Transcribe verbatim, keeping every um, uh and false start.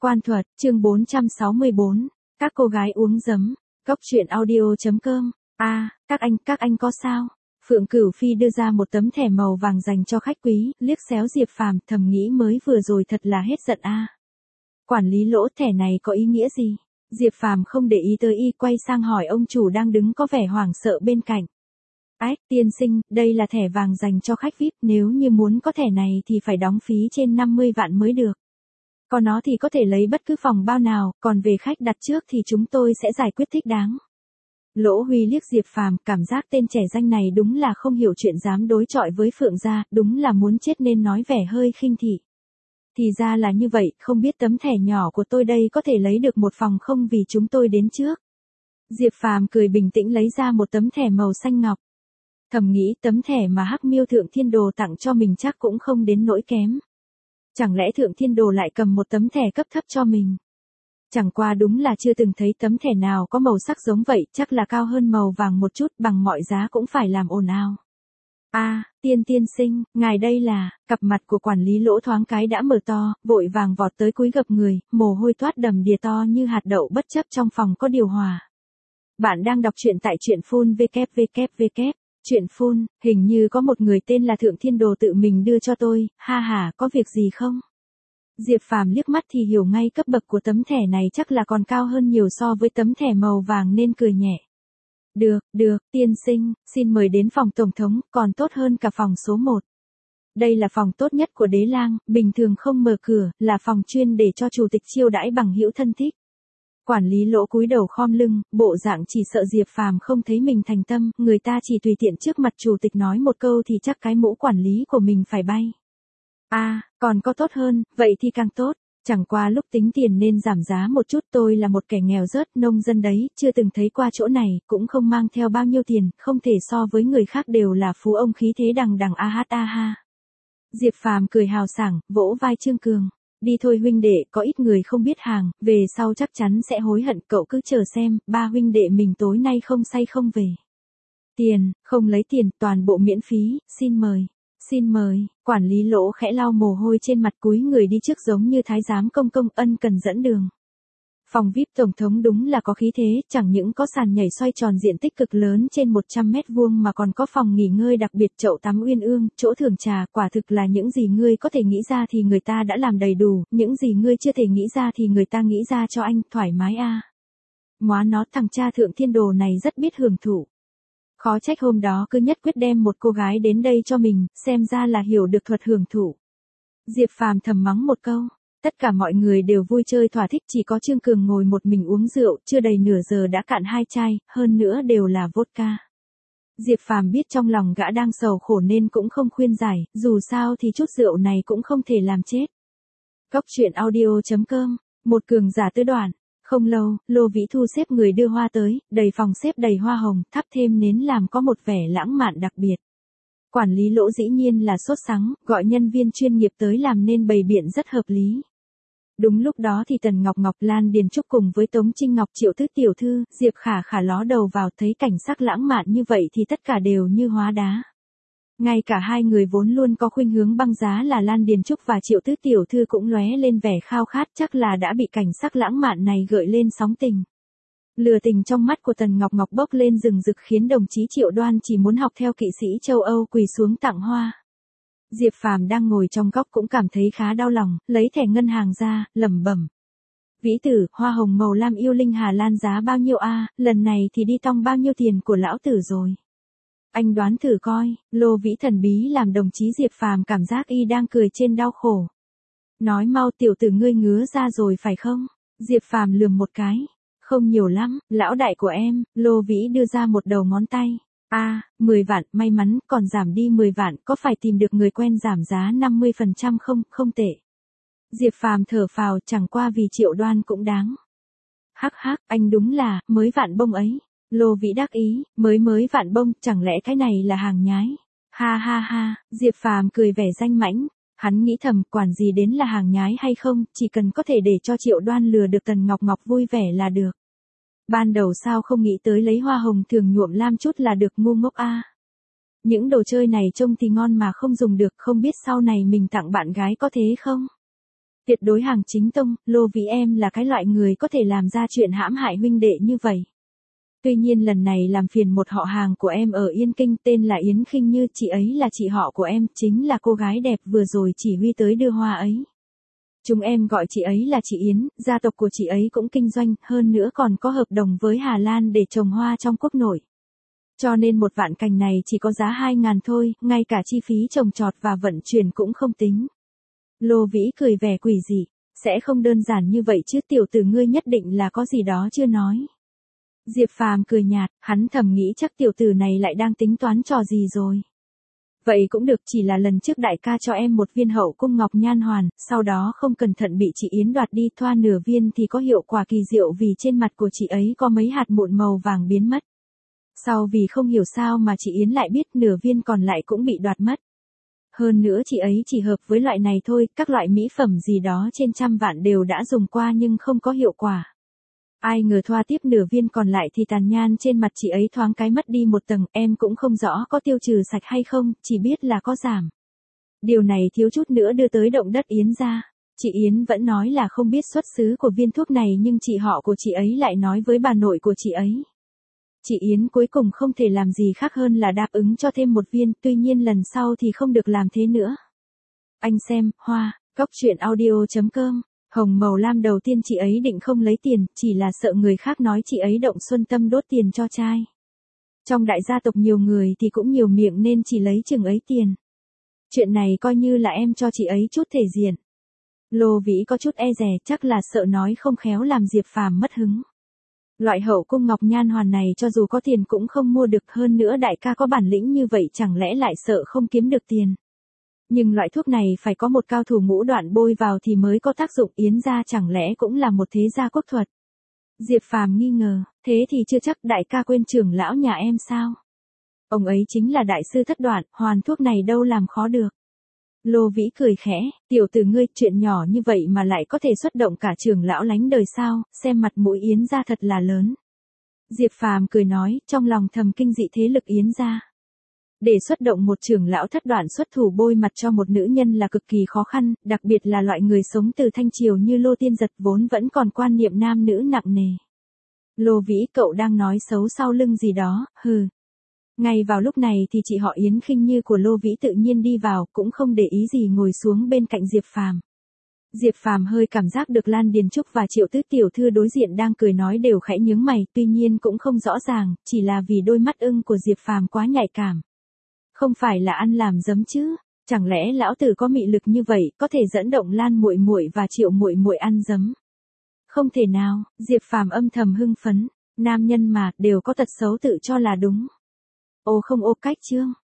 Quan thuật, chương bốn trăm sáu mươi bốn. Các cô gái uống giấm. Cốc truyện audio.com. A, à, các anh, các anh có sao? Phượng Cửu Phi đưa ra một tấm thẻ màu vàng dành cho khách quý, liếc xéo Diệp Phàm, thầm nghĩ mới vừa rồi thật là hết giận a. À. Quản lý Lỗ, thẻ này có ý nghĩa gì? Diệp Phàm không để ý tới y, quay sang hỏi ông chủ đang đứng có vẻ hoảng sợ bên cạnh. Ách, tiên sinh, đây là thẻ vàng dành cho khách vi ai pi, nếu như muốn có thẻ này thì phải đóng phí trên năm mươi vạn mới được. Có nó thì có thể lấy bất cứ phòng bao nào, còn về khách đặt trước thì chúng tôi sẽ giải quyết thích đáng. Lỗ Huy liếc Diệp Phàm, cảm giác tên trẻ danh này đúng là không hiểu chuyện dám đối chọi với Phượng gia, đúng là muốn chết nên nói vẻ hơi khinh thị. Thì ra là như vậy, không biết tấm thẻ nhỏ của tôi đây có thể lấy được một phòng không vì chúng tôi đến trước. Diệp Phàm cười bình tĩnh lấy ra một tấm thẻ màu xanh ngọc. Thầm nghĩ tấm thẻ mà Hắc Miêu Thượng Thiên Đồ tặng cho mình chắc cũng không đến nỗi kém. Chẳng lẽ Thượng Thiên Đồ lại cầm một tấm thẻ cấp thấp cho mình? Chẳng qua đúng là chưa từng thấy tấm thẻ nào có màu sắc giống vậy, chắc là cao hơn màu vàng một chút, bằng mọi giá cũng phải làm ồn ào. A, à, tiên tiên sinh, ngài đây là, cặp mặt của quản lý Lỗ thoáng cái đã mở to, vội vàng vọt tới cúi gập người, mồ hôi toát đầm đìa to như hạt đậu bất chấp trong phòng có điều hòa. Bạn đang đọc truyện tại truyện phun www. Chuyện phun, hình như có một người tên là Thượng Thiên Đồ tự mình đưa cho tôi, ha ha, có việc gì không? Diệp Phàm liếc mắt thì hiểu ngay cấp bậc của tấm thẻ này chắc là còn cao hơn nhiều so với tấm thẻ màu vàng nên cười nhẹ. Được, được, tiên sinh, xin mời đến phòng tổng thống, còn tốt hơn cả phòng số một. Đây là phòng tốt nhất của Đế Lang, bình thường không mở cửa, là phòng chuyên để cho chủ tịch chiêu đãi bằng hữu thân thích. Quản lý Lỗ cúi đầu khom lưng, bộ dạng chỉ sợ Diệp Phàm không thấy mình thành tâm, người ta chỉ tùy tiện trước mặt chủ tịch nói một câu thì chắc cái mũ quản lý của mình phải bay. A, à, còn có tốt hơn, vậy thì càng tốt, chẳng qua lúc tính tiền nên giảm giá một chút, tôi là một kẻ nghèo rớt, nông dân đấy, chưa từng thấy qua chỗ này, cũng không mang theo bao nhiêu tiền, không thể so với người khác đều là phú ông khí thế đằng đằng a hát a ha. Diệp Phàm cười hào sảng, vỗ vai Trương Cường. Đi thôi huynh đệ, có ít người không biết hàng, về sau chắc chắn sẽ hối hận, cậu cứ chờ xem, ba huynh đệ mình tối nay không say không về. Tiền, không lấy tiền, toàn bộ miễn phí, xin mời, xin mời, quản lý Lỗ khẽ lau mồ hôi trên mặt cúi người đi trước giống như thái giám công công ân cần dẫn đường. Phòng vi ai pi tổng thống đúng là có khí thế, chẳng những có sàn nhảy xoay tròn diện tích cực lớn trên một trăm mét vuông mà còn có phòng nghỉ ngơi đặc biệt, chậu tắm uyên ương, chỗ thưởng trà, quả thực là những gì ngươi có thể nghĩ ra thì người ta đã làm đầy đủ, những gì ngươi chưa thể nghĩ ra thì người ta nghĩ ra cho anh, thoải mái a. À. Móa nó, thằng cha Thượng Thiên Đồ này rất biết hưởng thụ. Khó trách hôm đó cứ nhất quyết đem một cô gái đến đây cho mình, xem ra là hiểu được thuật hưởng thụ. Diệp Phàm thầm mắng một câu. Tất cả mọi người đều vui chơi thỏa thích, chỉ có Trương Cường ngồi một mình uống rượu, chưa đầy nửa giờ đã cạn hai chai, hơn nữa đều là vodka. Diệp Phàm biết trong lòng gã đang sầu khổ nên cũng không khuyên giải, dù sao thì chút rượu này cũng không thể làm chết. Cốc truyện audio.com, một cường giả tứ đoạn. Không lâu, Lô Vĩ thu xếp người đưa hoa tới, đầy phòng xếp đầy hoa hồng, thắp thêm nến làm có một vẻ lãng mạn đặc biệt. Quản lý Lỗ dĩ nhiên là sốt sắng, gọi nhân viên chuyên nghiệp tới làm nên bày biện rất hợp lý. Đúng lúc đó thì Tần Ngọc Ngọc, Lan Điền Trúc cùng với Tống Trinh Ngọc, Triệu Thứ tiểu thư, Diệp Khả Khả ló đầu vào, thấy cảnh sắc lãng mạn như vậy thì tất cả đều như hóa đá. Ngay cả hai người vốn luôn có khuynh hướng băng giá là Lan Điền Trúc và Triệu Thứ tiểu thư cũng lóe lên vẻ khao khát, chắc là đã bị cảnh sắc lãng mạn này gợi lên sóng tình. Lửa tình trong mắt của Tần Ngọc Ngọc bốc lên rừng rực khiến đồng chí Triệu Đoan chỉ muốn học theo kỵ sĩ châu Âu quỳ xuống tặng hoa. Diệp Phàm đang ngồi trong góc cũng cảm thấy khá đau lòng, lấy thẻ ngân hàng ra, lẩm bẩm. Vĩ tử, hoa hồng màu lam yêu linh Hà Lan giá bao nhiêu a, à, lần này thì đi tong bao nhiêu tiền của lão tử rồi. Anh đoán thử coi, Lô Vĩ thần bí làm đồng chí Diệp Phàm cảm giác y đang cười trên đau khổ. Nói mau, tiểu tử ngươi ngứa ra rồi phải không? Diệp Phàm lườm một cái. Không nhiều lắm, lão đại của em, Lô Vĩ đưa ra một đầu ngón tay. A, à, mười vạn, may mắn, còn giảm đi mười vạn, có phải tìm được người quen giảm giá năm mươi phần trăm không, không tệ. Diệp Phàm thở phào, chẳng qua vì Triệu Đoan cũng đáng. Hắc hắc, anh đúng là, mới vạn bông ấy. Lô Vĩ đắc ý, mới mới vạn bông, chẳng lẽ cái này là hàng nhái. Ha ha ha, Diệp Phàm cười vẻ danh mãnh. Hắn nghĩ thầm, quản gì đến là hàng nhái hay không, chỉ cần có thể để cho Triệu Đoan lừa được Tần Ngọc Ngọc vui vẻ là được. Ban đầu sao không nghĩ tới lấy hoa hồng thường nhuộm lam chút là được, ngu ngốc a. À. Những đồ chơi này trông thì ngon mà không dùng được, không biết sau này mình tặng bạn gái có thế không? Tuyệt đối hàng chính tông, Lô Vĩ em là cái loại người có thể làm ra chuyện hãm hại huynh đệ như vậy. Tuy nhiên lần này làm phiền một họ hàng của em ở Yên Kinh tên là Yến Khinh Như, chị ấy là chị họ của em, chính là cô gái đẹp vừa rồi chỉ huy tới đưa hoa ấy. Chúng em gọi chị ấy là chị Yến, gia tộc của chị ấy cũng kinh doanh, hơn nữa còn có hợp đồng với Hà Lan để trồng hoa trong quốc nội. Cho nên một vạn cành này chỉ có giá hai ngàn thôi, ngay cả chi phí trồng trọt và vận chuyển cũng không tính. Lô Vĩ cười vẻ quỷ dị, sẽ không đơn giản như vậy chứ, tiểu tử ngươi nhất định là có gì đó chưa nói. Diệp Phàm cười nhạt, hắn thầm nghĩ chắc tiểu tử này lại đang tính toán trò gì rồi. Vậy cũng được, chỉ là lần trước đại ca cho em một viên hậu cung ngọc nhan hoàn, sau đó không cẩn thận bị chị Yến đoạt đi, thoa nửa viên thì có hiệu quả kỳ diệu vì trên mặt của chị ấy có mấy hạt mụn màu vàng biến mất. Sau vì không hiểu sao mà chị Yến lại biết nửa viên còn lại cũng bị đoạt mất. Hơn nữa chị ấy chỉ hợp với loại này thôi, các loại mỹ phẩm gì đó trên trăm vạn đều đã dùng qua nhưng không có hiệu quả. Ai ngờ thoa tiếp nửa viên còn lại thì tàn nhan trên mặt chị ấy thoáng cái mất đi một tầng, em cũng không rõ có tiêu trừ sạch hay không, chỉ biết là có giảm. Điều này thiếu chút nữa đưa tới động đất Yến gia. Chị Yến vẫn nói là không biết xuất xứ của viên thuốc này nhưng chị họ của chị ấy lại nói với bà nội của chị ấy. Chị Yến cuối cùng không thể làm gì khác hơn là đáp ứng cho thêm một viên, tuy nhiên lần sau thì không được làm thế nữa. Anh xem, hoa, góc truyện audio chấm com. Hồng màu lam đầu tiên chị ấy định không lấy tiền, chỉ là sợ người khác nói chị ấy động xuân tâm đốt tiền cho trai. Trong đại gia tộc nhiều người thì cũng nhiều miệng nên chỉ lấy chừng ấy tiền. Chuyện này coi như là em cho chị ấy chút thể diện. Lô Vĩ có chút e dè, chắc là sợ nói không khéo làm Diệp Phàm mất hứng. Loại hậu cung ngọc nhan hoàn này cho dù có tiền cũng không mua được, hơn nữa đại ca có bản lĩnh như vậy chẳng lẽ lại sợ không kiếm được tiền. Nhưng loại thuốc này phải có một cao thủ ngũ đoạn bôi vào thì mới có tác dụng, Yến gia chẳng lẽ cũng là một thế gia quốc thuật. Diệp Phàm nghi ngờ, thế thì chưa chắc, đại ca quên trưởng lão nhà em sao? Ông ấy chính là đại sư thất đoạn, hoàn thuốc này đâu làm khó được. Lô Vĩ cười khẽ, tiểu tử ngươi, chuyện nhỏ như vậy mà lại có thể xuất động cả trưởng lão lánh đời sao, xem mặt mũi Yến gia thật là lớn. Diệp Phàm cười nói, trong lòng thầm kinh dị thế lực Yến gia. Để xuất động một trưởng lão thất đoạn xuất thủ bôi mặt cho một nữ nhân là cực kỳ khó khăn, đặc biệt là loại người sống từ Thanh Triều như Lô Tiên Giật vốn vẫn còn quan niệm nam nữ nặng nề. Lô Vĩ, cậu đang nói xấu sau lưng gì đó, hừ. Ngay vào lúc này thì chị họ Yến Khinh Như của Lô Vĩ tự nhiên đi vào, cũng không để ý gì ngồi xuống bên cạnh Diệp Phàm. Diệp Phàm hơi cảm giác được Lan Điền Trúc và Triệu Tứ tiểu thư đối diện đang cười nói đều khẽ nhướng mày, tuy nhiên cũng không rõ ràng, chỉ là vì đôi mắt ưng của Diệp Phàm quá nhạy cảm. Không phải là ăn làm giấm chứ, chẳng lẽ lão tử có mị lực như vậy, có thể dẫn động Lan muội muội và Triệu muội muội ăn giấm? Không thể nào, Diệp Phàm âm thầm hưng phấn, nam nhân mà đều có tật xấu tự cho là đúng. Ô không ô cách chương.